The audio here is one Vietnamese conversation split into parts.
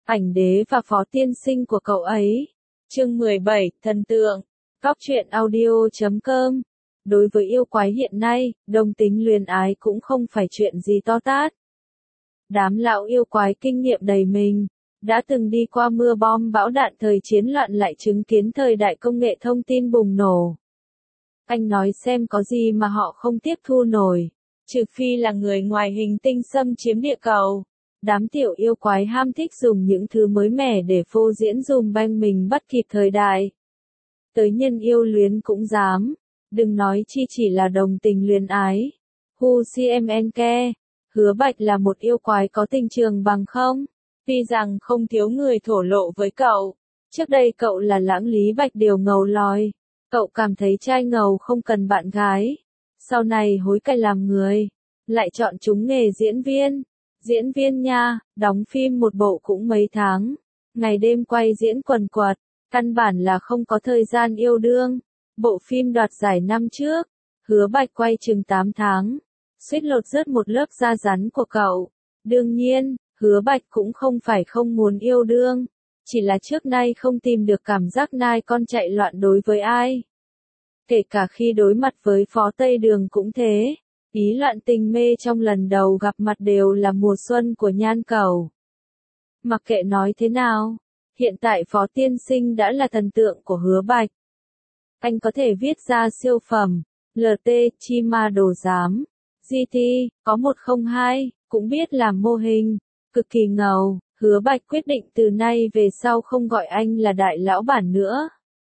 ảnh đế và phó tiên sinh của cậu ấy. Chương 17, thần tượng. Góc truyện audio.com. Đối với yêu quái hiện nay, đồng tính luyến ái cũng không phải chuyện gì to tát. Đám lão yêu quái kinh nghiệm đầy mình, đã từng đi qua mưa bom bão đạn thời chiến loạn lại chứng kiến thời đại công nghệ thông tin bùng nổ. Anh nói xem có gì mà họ không tiếp thu nổi, trừ phi là người ngoài hành tinh xâm chiếm địa cầu. Đám tiểu yêu quái ham thích dùng những thứ mới mẻ để phô diễn dùm beng mình bắt kịp thời đại. Tới nhân yêu luyến cũng dám, đừng nói chi chỉ là đồng tình luyến ái. Who CMN care, Hứa Bạch là một yêu quái có tình trường bằng không? Tuy rằng không thiếu người thổ lộ với cậu. Trước đây cậu là lãng lý bạch điều ngầu lòi. Cậu cảm thấy trai ngầu không cần bạn gái. Sau này hối cải làm người. Lại chọn trúng nghề diễn viên. Diễn viên nha, đóng phim một bộ cũng mấy tháng. Ngày đêm quay diễn quần quật. Căn bản là không có thời gian yêu đương. Bộ phim đoạt giải năm trước. Hứa Bạch quay chừng 8 tháng. Suýt lột rớt một lớp da rắn của cậu. Đương nhiên, Hứa Bạch cũng không phải không muốn yêu đương. Chỉ là trước nay không tìm được cảm giác nai con chạy loạn đối với ai. Kể cả khi đối mặt với Phó Tây Đường cũng thế. Ý loạn tình mê trong lần đầu gặp mặt đều là mùa xuân của nhan cầu. Mặc kệ nói thế nào, hiện tại Phó Tiên Sinh đã là thần tượng của Hứa Bạch. Anh có thể viết ra siêu phẩm, LT, chi ma đồ giám, GT, có 102, cũng biết làm mô hình, cực kỳ ngầu. Hứa Bạch quyết định từ nay về sau không gọi anh là đại lão bản nữa.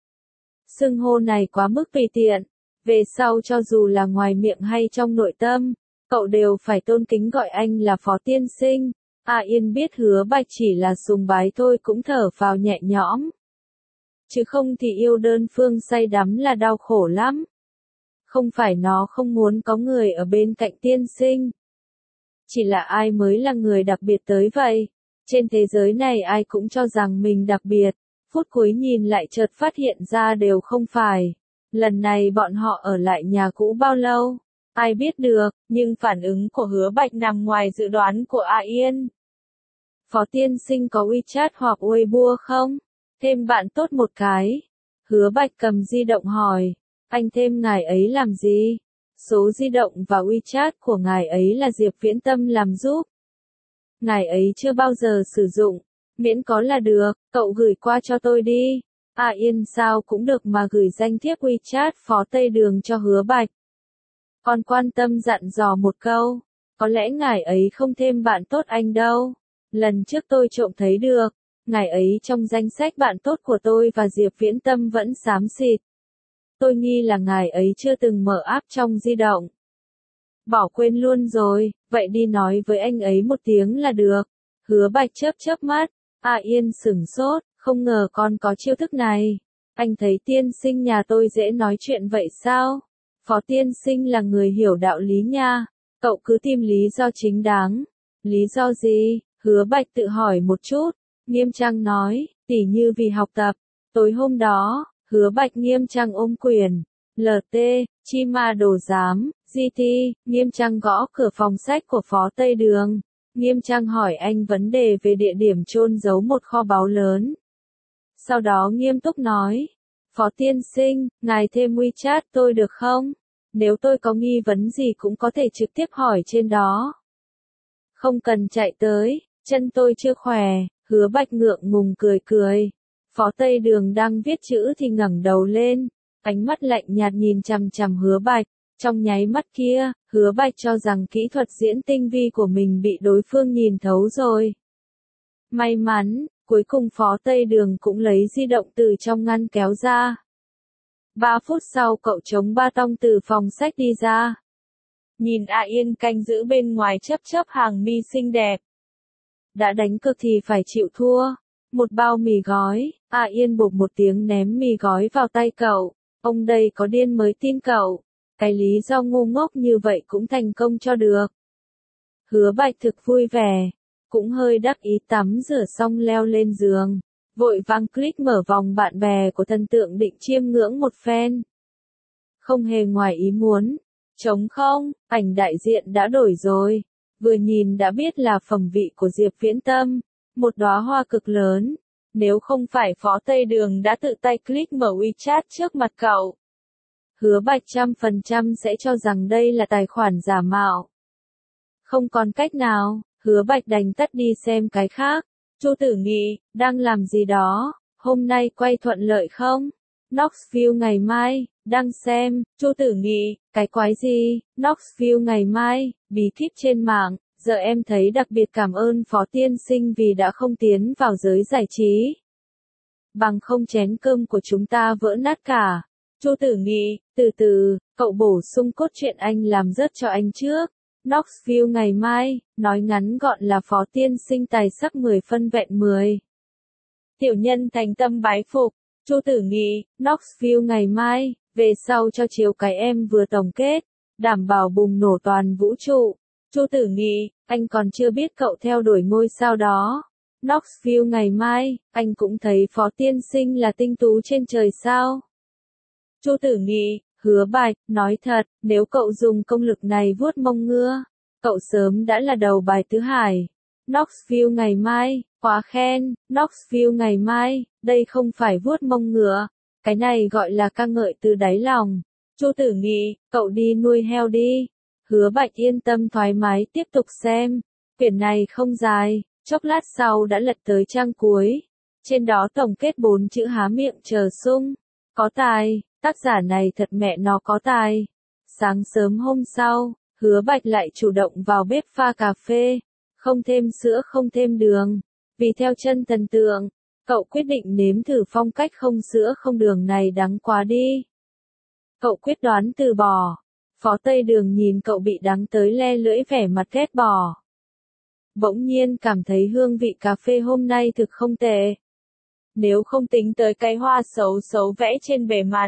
Xưng hô này quá mức tùy tiện. Về sau cho dù là ngoài miệng hay trong nội tâm, cậu đều phải tôn kính gọi anh là Phó Tiên Sinh. Yên biết Hứa Bạch chỉ là sùng bái thôi cũng thở phào nhẹ nhõm. Chứ không thì yêu đơn phương say đắm là đau khổ lắm. Không phải nó không muốn có người ở bên cạnh tiên sinh. Chỉ là ai mới là người đặc biệt tới vậy. Trên thế giới này ai cũng cho rằng mình đặc biệt. Phút cuối nhìn lại chợt phát hiện ra đều không phải. Lần này bọn họ ở lại nhà cũ bao lâu? Ai biết được, nhưng phản ứng của Hứa Bạch nằm ngoài dự đoán của Yên. Phó Tiên Sinh có WeChat hoặc Weibo không? Thêm bạn tốt một cái. Hứa Bạch cầm di động hỏi. Anh thêm ngài ấy làm gì? Số di động và WeChat của ngài ấy là Diệp Viễn Tâm làm giúp. Ngài ấy chưa bao giờ sử dụng. Miễn có là được, cậu gửi qua cho tôi đi. Yên sao cũng được mà gửi danh thiếp WeChat Phó Tây Đường cho Hứa Bạch. Còn quan tâm dặn dò một câu. Có lẽ ngài ấy không thêm bạn tốt anh đâu. Lần trước tôi trộm thấy được. Ngài ấy trong danh sách bạn tốt của tôi và Diệp Viễn Tâm vẫn xám xịt. Tôi nghi là ngài ấy chưa từng mở app trong di động. Bỏ quên luôn rồi, vậy đi nói với anh ấy một tiếng là được. Hứa Bạch chớp chớp mắt. Yên sửng sốt, không ngờ con có chiêu thức này. Anh thấy tiên sinh nhà tôi dễ nói chuyện vậy sao? Phó Tiên Sinh là người hiểu đạo lý nha. Cậu cứ tìm lý do chính đáng. Lý do gì? Hứa Bạch tự hỏi một chút. Nghiêm trang nói, tỉ như vì học tập. Tối hôm đó, Hứa Bạch nghiêm trang ôm quyền. LT, chi ma đồ giám, GT, nghiêm trang gõ cửa phòng sách của Phó Tây Đường. Nghiêm trang hỏi anh vấn đề về địa điểm chôn giấu một kho báu lớn. Sau đó nghiêm túc nói. Phó Tiên Sinh, ngài thêm WeChat tôi được không? Nếu tôi có nghi vấn gì cũng có thể trực tiếp hỏi trên đó. Không cần chạy tới, chân tôi chưa khỏe. Hứa Bạch ngượng ngùng cười cười. Phó Tây Đường đang viết chữ thì ngẩng đầu lên. Ánh mắt lạnh nhạt nhìn chằm chằm Hứa Bạch. Trong nháy mắt kia, Hứa Bạch cho rằng kỹ thuật diễn tinh vi của mình bị đối phương nhìn thấu rồi. May mắn, cuối cùng Phó Tây Đường cũng lấy di động từ trong ngăn kéo ra. 3 phút sau cậu chống ba tong từ phòng sách đi ra. Nhìn Yên canh giữ bên ngoài chớp chớp hàng mi xinh đẹp. Đã đánh cược thì phải chịu thua. Một bao mì gói, Yên bộp một tiếng ném mì gói vào tay cậu. Ông đây có điên mới tin cậu. Cái lý do ngu ngốc như vậy cũng thành công cho được. Hứa Bạch thực vui vẻ. Cũng hơi đắc ý tắm rửa xong leo lên giường. Vội vàng click mở vòng bạn bè của thần tượng định chiêm ngưỡng một phen. Không hề ngoài ý muốn. Trống không, ảnh đại diện đã đổi rồi. Vừa nhìn đã biết là phẩm vị của Diệp Viễn Tâm. một đóa hoa cực lớn. Nếu không phải Phó Tây Đường đã tự tay click mở WeChat trước mặt cậu, Hứa Bạch 100% sẽ cho rằng đây là tài khoản giả mạo. Không còn cách nào, Hứa Bạch đành tắt đi xem cái khác. Chu Tử Nghị, đang làm gì đó, hôm nay quay thuận lợi không? Knoxville ngày mai, đang xem, Chu Tử Nghị, cái quái gì, Knoxville ngày mai, bí kíp trên mạng, giờ em thấy đặc biệt cảm ơn Phó Tiên Sinh vì đã không tiến vào giới giải trí. Bằng không chén cơm của chúng ta vỡ nát cả. Chu Tử Nghị, từ từ, cậu bổ sung cốt truyện anh làm rớt cho anh trước. Knoxville ngày mai, nói ngắn gọn là Phó Tiên Sinh tài sắc 10 phân vẹn 10. Tiểu nhân thành tâm bái phục. Chu Tử Nghị, Knoxville ngày mai, về sau cho chiếu cái em vừa tổng kết, đảm bảo bùng nổ toàn vũ trụ. Chu Tử Nghị, anh còn chưa biết cậu theo đuổi ngôi sao đó. Knoxville ngày mai, anh cũng thấy Phó Tiên Sinh là tinh tú trên trời sao. Chu Tử Nghị, Hứa Bạch, nói thật, nếu cậu dùng công lực này vuốt mông ngựa, cậu sớm đã là đầu bài tứ hải. Knoxville ngày mai, quá khen, Knoxville ngày mai, đây không phải vuốt mông ngựa, cái này gọi là ca ngợi từ đáy lòng. Chu Tử Nghị, cậu đi nuôi heo đi. Hứa Bạch yên tâm thoải mái tiếp tục xem. Quyển này không dài, chốc lát sau đã lật tới trang cuối. Trên đó tổng kết 4 chữ há miệng chờ sung. Có tài, tác giả này thật mẹ nó có tài. Sáng sớm hôm sau, Hứa Bạch lại chủ động vào bếp pha cà phê. Không thêm sữa không thêm đường. Vì theo chân thần tượng, cậu quyết định nếm thử phong cách không sữa không đường này đắng quá đi. Cậu quyết đoán từ bỏ. Phó Tây Đường nhìn cậu bị đắng tới le lưỡi vẻ mặt ghét bỏ. Bỗng nhiên cảm thấy hương vị cà phê hôm nay thực không tệ. Nếu không tính tới cái hoa xấu xấu vẽ trên bề mặt.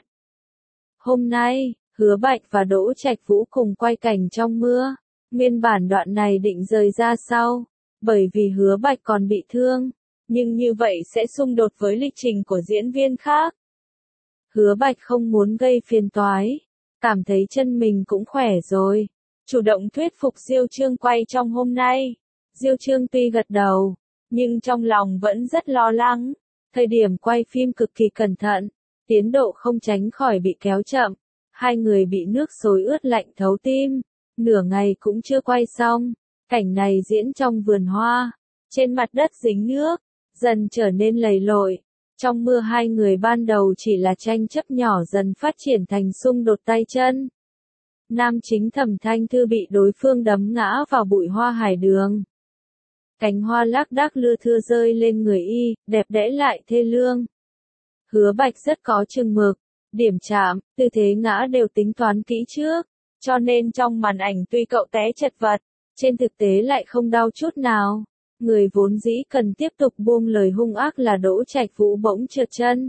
Hôm nay, Hứa Bạch và Đỗ Trạch Vũ cùng quay cảnh trong mưa. Nguyên bản đoạn này định rời ra sau, bởi vì Hứa Bạch còn bị thương, nhưng như vậy sẽ xung đột với lịch trình của diễn viên khác. Hứa Bạch không muốn gây phiền toái, cảm thấy chân mình cũng khỏe rồi, chủ động thuyết phục Diêu Trương quay trong hôm nay. Diêu Trương tuy gật đầu, nhưng trong lòng vẫn rất lo lắng, thời điểm quay phim cực kỳ cẩn thận, tiến độ không tránh khỏi bị kéo chậm, hai người bị nước xối ướt lạnh thấu tim. Nửa ngày cũng chưa quay xong, cảnh này diễn trong vườn hoa, trên mặt đất dính nước, dần trở nên lầy lội. Trong mưa hai người ban đầu chỉ là tranh chấp nhỏ dần phát triển thành xung đột tay chân. Nam chính Thẩm Thanh Thư bị đối phương đấm ngã vào bụi hoa hải đường. Cành hoa lác đác lưa thưa rơi lên người y, đẹp đẽ lại thê lương. Hứa Bạch rất có chừng mực, điểm chạm, tư thế ngã đều tính toán kỹ trước. Cho nên trong màn ảnh tuy cậu té chật vật, trên thực tế lại không đau chút nào. Người vốn dĩ cần tiếp tục buông lời hung ác là Đỗ Trạch Vũ bỗng trượt chân.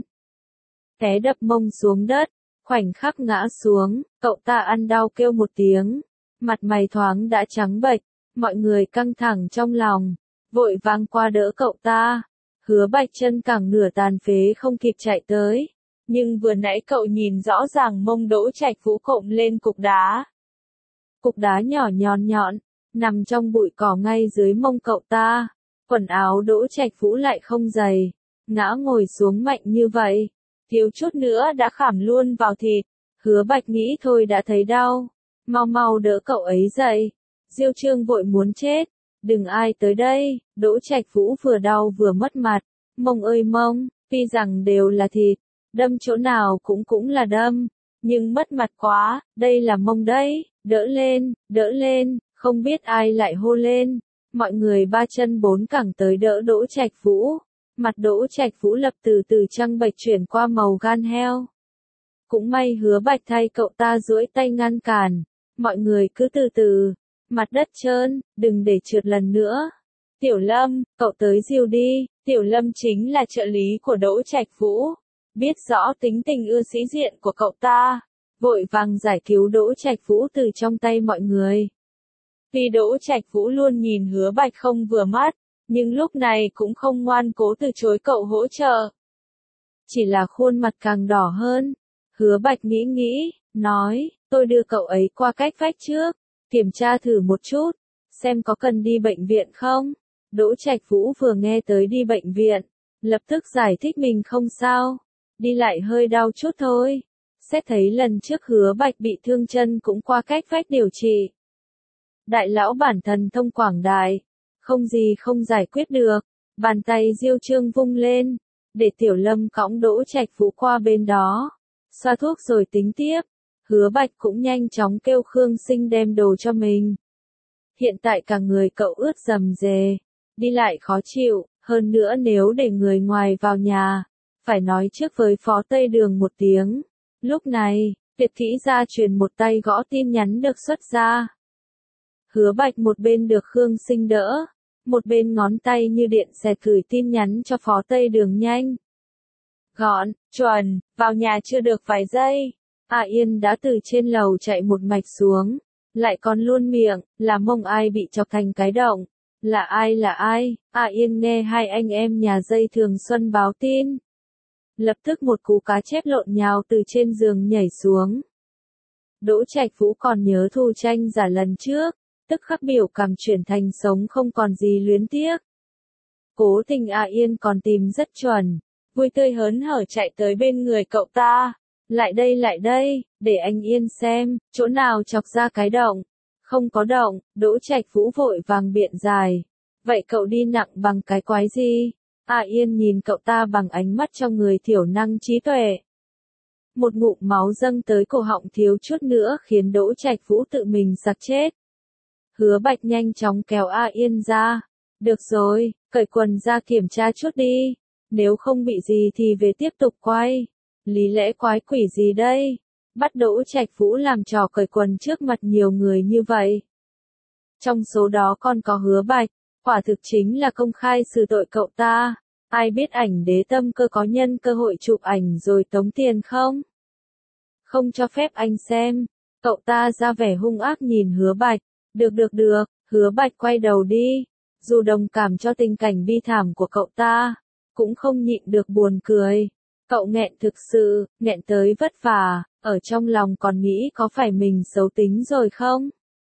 Té đập mông xuống đất, khoảnh khắc ngã xuống, cậu ta ăn đau kêu một tiếng. Mặt mày thoáng đã trắng bệch, mọi người căng thẳng trong lòng, vội vàng qua đỡ cậu ta. Hứa Bạch chân cẳng nửa tàn phế không kịp chạy tới. Nhưng vừa nãy cậu nhìn rõ ràng mông Đỗ Trạch Vũ cộm lên cục đá. Cục đá nhỏ nhọn nhọn, nằm trong bụi cỏ ngay dưới mông cậu ta. Quần áo Đỗ Trạch Vũ lại không dày, ngã ngồi xuống mạnh như vậy, thiếu chút nữa đã khảm luôn vào thịt. Hứa Bạch nghĩ thôi đã thấy đau, mau mau đỡ cậu ấy dậy. Diêu Trương vội muốn chết, đừng ai tới đây. Đỗ Trạch Vũ vừa đau vừa mất mặt. Mông ơi mông, tuy rằng đều là thịt, đâm chỗ nào cũng là đâm, nhưng mất mặt quá, đây là mông đấy, đỡ lên, không biết ai lại hô lên. Mọi người ba chân bốn cẳng tới đỡ Đỗ Trạch Vũ. Mặt Đỗ Trạch Vũ lập từ từ trăng bệch chuyển qua màu gan heo. Cũng may Hứa Bạch thay cậu ta duỗi tay ngăn cản. Mọi người cứ từ từ, mặt đất trơn, đừng để trượt lần nữa. Tiểu Lâm, cậu tới dìu đi. Tiểu Lâm chính là trợ lý của Đỗ Trạch Vũ. Biết rõ tính tình ưa sĩ diện của cậu ta, vội vàng giải cứu Đỗ Trạch Vũ từ trong tay mọi người. Vì Đỗ Trạch Vũ luôn nhìn Hứa Bạch không vừa mắt, nhưng lúc này cũng không ngoan cố từ chối cậu hỗ trợ. Chỉ là khuôn mặt càng đỏ hơn. Hứa Bạch nghĩ, nói, tôi đưa cậu ấy qua cách vách trước, kiểm tra thử một chút, xem có cần đi bệnh viện không. Đỗ Trạch Vũ vừa nghe tới đi bệnh viện, lập tức giải thích mình không sao, đi lại hơi đau chút thôi. Xét thấy lần trước Hứa Bạch bị thương chân cũng qua cách vách điều trị. Đại lão bản thần thông quảng đại, không gì không giải quyết được, bàn tay Diêu Trương vung lên, để Tiểu Lâm cõng Đỗ Trạch Vũ qua bên đó, xoa thuốc rồi tính tiếp. Hứa Bạch cũng nhanh chóng kêu Khương Sinh đem đồ cho mình. Hiện tại cả người cậu ướt rầm rề, đi lại khó chịu, hơn nữa nếu để người ngoài vào nhà, phải nói trước với Phó Tây Đường một tiếng. Lúc này, Việt Kỹ gia truyền một tay gõ tin nhắn được xuất ra. Hứa Bạch một bên được Khương Sinh đỡ, một bên ngón tay như điện xẹt gửi tin nhắn cho Phó Tây Đường nhanh. Gọn, chuẩn, vào nhà chưa được vài giây. A Yên đã từ trên lầu chạy một mạch xuống, lại còn luôn miệng, là mông ai bị chọc thành cái động. Là ai? A Yên nghe hai anh em nhà dây Thường Xuân báo tin. Lập tức một cú cá chép lộn nhào từ trên giường nhảy xuống. Đỗ Trạch Vũ còn nhớ Thu Tranh giả lần trước, tức khắc biểu cảm chuyển thành sống không còn gì luyến tiếc. Cố Tình A Yên còn tìm rất chuẩn, vui tươi hớn hở chạy tới bên người cậu ta. Lại đây, để anh Yên xem, chỗ nào chọc ra cái động. Không có động, Đỗ Trạch Vũ vội vàng biện giải. Vậy cậu đi nặng bằng cái quái gì? A Yên nhìn cậu ta bằng ánh mắt trong người thiểu năng trí tuệ. Một ngụm máu dâng tới cổ họng thiếu chút nữa khiến Đỗ Trạch Vũ tự mình sặc chết. Hứa Bạch nhanh chóng kéo A Yên ra. Được rồi, cởi quần ra kiểm tra chút đi. Nếu không bị gì thì về tiếp tục quay. Lý lẽ quái quỷ gì đây? Bắt Đỗ Trạch Vũ làm trò cởi quần trước mặt nhiều người như vậy. Trong số đó còn có Hứa Bạch, quả thực chính là công khai xử tội cậu ta. Ai biết ảnh Đế Tâm Cơ có nhân cơ hội chụp ảnh rồi tống tiền không? Không cho phép anh xem. Cậu ta ra vẻ hung ác nhìn Hứa Bạch. Được, Hứa Bạch quay đầu đi. Dù đồng cảm cho tình cảnh bi thảm của cậu ta, cũng không nhịn được buồn cười. Cậu nghẹn thực sự, nghẹn tới vất vả, ở trong lòng còn nghĩ có phải mình xấu tính rồi không?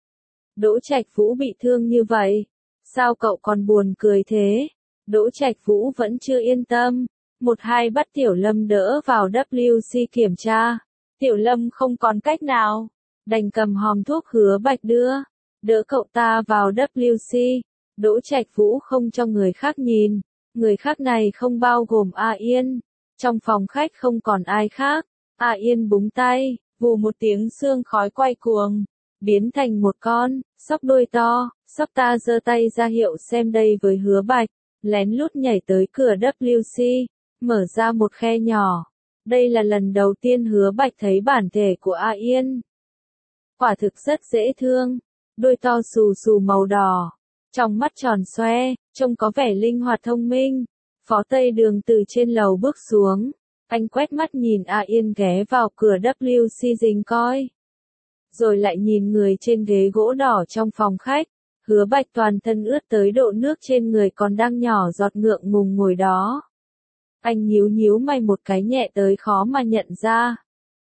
Đỗ Trạch Vũ bị thương như vậy, sao cậu còn buồn cười thế? Đỗ Trạch Vũ vẫn chưa yên tâm, một hai bắt Tiểu Lâm đỡ vào WC kiểm tra. Tiểu Lâm không còn cách nào, đành cầm hòm thuốc Hứa Bạch đưa, đỡ cậu ta vào WC. Đỗ Trạch Vũ không cho người khác nhìn, người khác này không bao gồm A Yên. Trong phòng khách không còn ai khác, A Yên búng tay, vù một tiếng xương khói quay cuồng, biến thành một con sóc đuôi to. Sóc ta giơ tay ra hiệu xem đây với Hứa Bạch, lén lút nhảy tới cửa WC, mở ra một khe nhỏ. Đây là lần đầu tiên Hứa Bạch thấy bản thể của A Yên. Quả thực rất dễ thương, đuôi to xù xù màu đỏ, trong mắt tròn xoe, trông có vẻ linh hoạt thông minh. Phó Tây Đường từ trên lầu bước xuống, anh quét mắt nhìn A Yên ghé vào cửa WC rình coi. Rồi lại nhìn người trên ghế gỗ đỏ trong phòng khách, Hứa Bạch toàn thân ướt tới độ nước trên người còn đang nhỏ giọt ngượng ngùng ngồi đó. Anh nhíu mày một cái nhẹ tới khó mà nhận ra.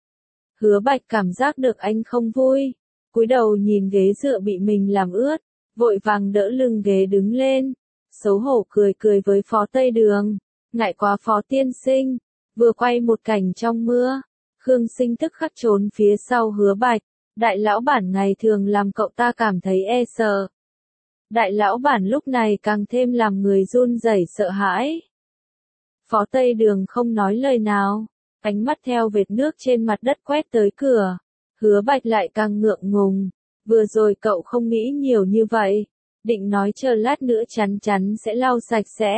Hứa Bạch cảm giác được anh không vui, cúi đầu nhìn ghế dựa bị mình làm ướt, vội vàng đỡ lưng ghế đứng lên. Xấu hổ cười với Phó Tây Đường, ngại quá Phó tiên sinh, vừa quay một cảnh trong mưa, Khương Sinh tức khắc trốn phía sau Hứa Bạch, đại lão bản ngày thường làm cậu ta cảm thấy e sợ. Đại lão bản lúc này càng thêm làm người run rẩy sợ hãi. Phó Tây Đường không nói lời nào, ánh mắt theo vệt nước trên mặt đất quét tới cửa, Hứa Bạch lại càng ngượng ngùng, vừa rồi cậu không nghĩ nhiều như vậy. Định nói chờ lát nữa chắn sẽ lau sạch sẽ.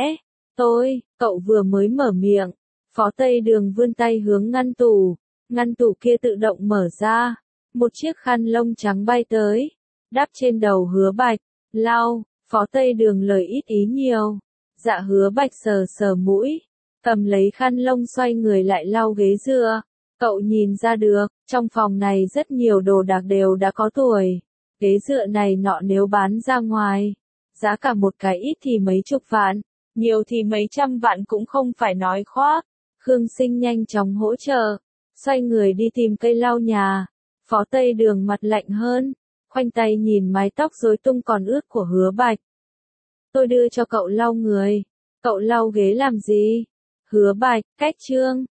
Cậu vừa mới mở miệng, Phó Tây Đường vươn tay hướng ngăn tủ kia tự động mở ra, một chiếc khăn lông trắng bay tới, đắp trên đầu Hứa Bạch, lau. Phó Tây Đường lời ít ý nhiều, dạ. Hứa Bạch sờ mũi, cầm lấy khăn lông xoay người lại lau ghế dựa. Cậu nhìn ra được, trong phòng này rất nhiều đồ đạc đều đã có tuổi. Ghế dựa này nọ nếu bán ra ngoài, giá cả một cái ít thì mấy chục vạn, nhiều thì mấy trăm vạn cũng không phải nói khoác. Khương Sinh nhanh chóng hỗ trợ, xoay người đi tìm cây lau nhà. Phó Tây Đường mặt lạnh hơn, khoanh tay nhìn mái tóc rối tung còn ướt của Hứa Bạch. Tôi đưa cho cậu lau người. Cậu lau ghế làm gì? Hứa Bạch, cách chương.